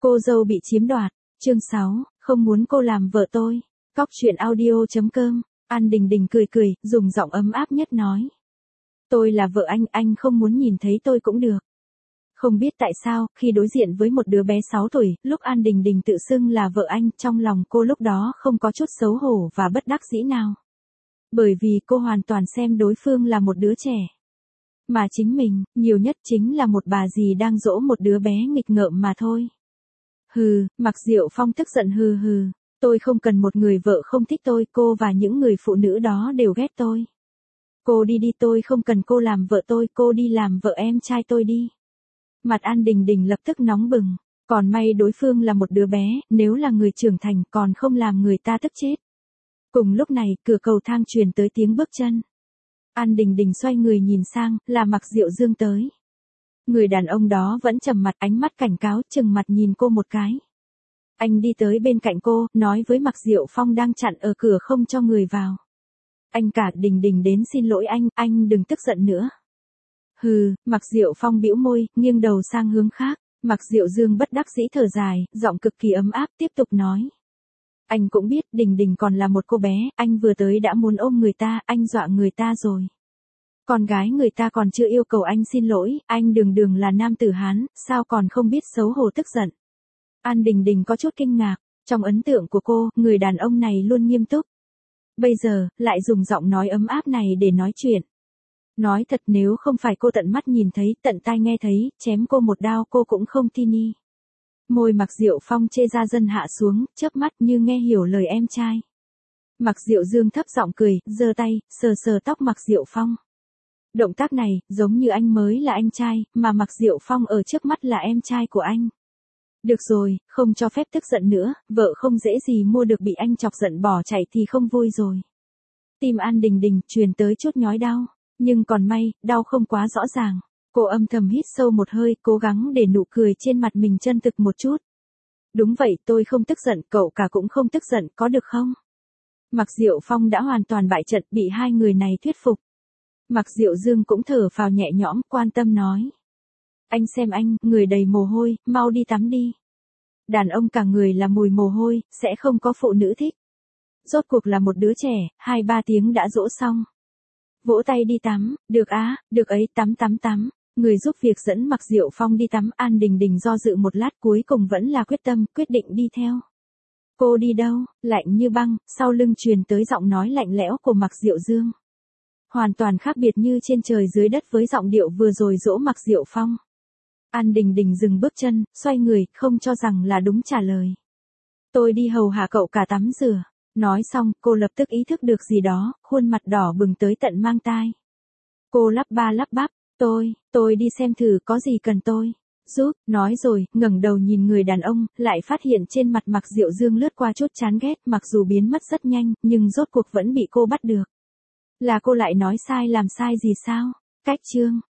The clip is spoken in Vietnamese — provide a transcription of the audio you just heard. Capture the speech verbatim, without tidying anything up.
Cô dâu bị chiếm đoạt. Chương sáu, không muốn cô làm vợ tôi. Cóc truyện audio chấm com. An Đình Đình cười cười, dùng giọng ấm áp nhất nói. Tôi là vợ anh, anh không muốn nhìn thấy tôi cũng được. Không biết tại sao, khi đối diện với một đứa bé sáu tuổi, lúc An Đình Đình tự xưng là vợ anh, trong lòng cô lúc đó không có chút xấu hổ và bất đắc dĩ nào. Bởi vì cô hoàn toàn xem đối phương là một đứa trẻ. Mà chính mình, nhiều nhất chính là một bà dì đang dỗ một đứa bé nghịch ngợm mà thôi. Hừ, Mạc Diệu Phong tức giận hừ hừ. Tôi không cần một người vợ không thích tôi, cô và những người phụ nữ đó đều ghét tôi. Cô đi đi, tôi không cần cô làm vợ tôi, cô đi làm vợ em trai tôi đi. Mặt An Đình Đình lập tức nóng bừng, còn may đối phương là một đứa bé, nếu là người trưởng thành còn không làm người ta tức chết. Cùng lúc này, cửa cầu thang truyền tới tiếng bước chân. An Đình Đình xoay người nhìn sang, là Mạc Diệu Dương tới. Người đàn ông đó vẫn trầm mặt, ánh mắt cảnh cáo, chừng mặt nhìn cô một cái. Anh đi tới bên cạnh cô, nói với Mạc Diệu Phong đang chặn ở cửa không cho người vào. Anh cả, Đình Đình đến xin lỗi anh, anh đừng tức giận nữa. Hừ, Mạc Diệu Phong bĩu môi, nghiêng đầu sang hướng khác. Mạc Diệu Dương bất đắc dĩ thở dài, giọng cực kỳ ấm áp tiếp tục nói. Anh cũng biết Đình Đình còn là một cô bé, anh vừa tới đã muốn ôm người ta, anh dọa người ta rồi. Con gái người ta còn chưa yêu cầu anh xin lỗi, anh đường đường là nam tử Hán, sao còn không biết xấu hổ tức giận. An Đình Đình có chút kinh ngạc, trong ấn tượng của cô, người đàn ông này luôn nghiêm túc. Bây giờ, lại dùng giọng nói ấm áp này để nói chuyện. Nói thật nếu không phải cô tận mắt nhìn thấy, tận tai nghe thấy, chém cô một đao cô cũng không tin y. Môi Mạc Diệu Phong chê ra dân hạ xuống, chớp mắt như nghe hiểu lời em trai. Mạc Diệu Dương thấp giọng cười, giơ tay, sờ sờ tóc Mạc Diệu Phong. Động tác này, giống như anh mới là anh trai, mà Mạc Diệu Phong ở trước mắt là em trai của anh. Được rồi, không cho phép tức giận nữa, vợ không dễ gì mua được bị anh chọc giận bỏ chạy thì không vui rồi. Tim An Đình Đình truyền tới chút nhói đau, nhưng còn may, đau không quá rõ ràng. Cô âm thầm hít sâu một hơi, cố gắng để nụ cười trên mặt mình chân thực một chút. Đúng vậy, tôi không tức giận, cậu cả cũng không tức giận, có được không? Mạc Diệu Phong đã hoàn toàn bại trận, bị hai người này thuyết phục. Mạc Diệu Dương cũng thở phào nhẹ nhõm, quan tâm nói. Anh xem anh, người đầy mồ hôi, mau đi tắm đi. Đàn ông cả người là mùi mồ hôi, sẽ không có phụ nữ thích. Rốt cuộc là một đứa trẻ, hai ba tiếng đã dỗ xong. Vỗ tay đi tắm, được á, được ấy, tắm tắm tắm. Người giúp việc dẫn Mạc Diệu Phong đi tắm, An Đình Đình do dự một lát cuối cùng vẫn là quyết tâm, quyết định đi theo. Cô đi đâu? Lạnh như băng, sau lưng truyền tới giọng nói lạnh lẽo của Mạc Diệu Dương. Hoàn toàn khác biệt như trên trời dưới đất với giọng điệu vừa rồi dỗ Mạc Diệu Phong. An Đình Đình dừng bước chân, xoay người, không cho rằng là đúng trả lời. Tôi đi hầu hạ cậu cả tắm rửa. Nói xong, cô lập tức ý thức được gì đó, khuôn mặt đỏ bừng tới tận mang tai. Cô lắp ba lắp bắp, tôi, tôi đi xem thử có gì cần tôi giúp, nói rồi, ngẩng đầu nhìn người đàn ông, lại phát hiện trên mặt Mạc Diệu Dương lướt qua chút chán ghét, mặc dù biến mất rất nhanh, nhưng rốt cuộc vẫn bị cô bắt được. Là cô lại nói sai làm sai gì sao? Cách chương.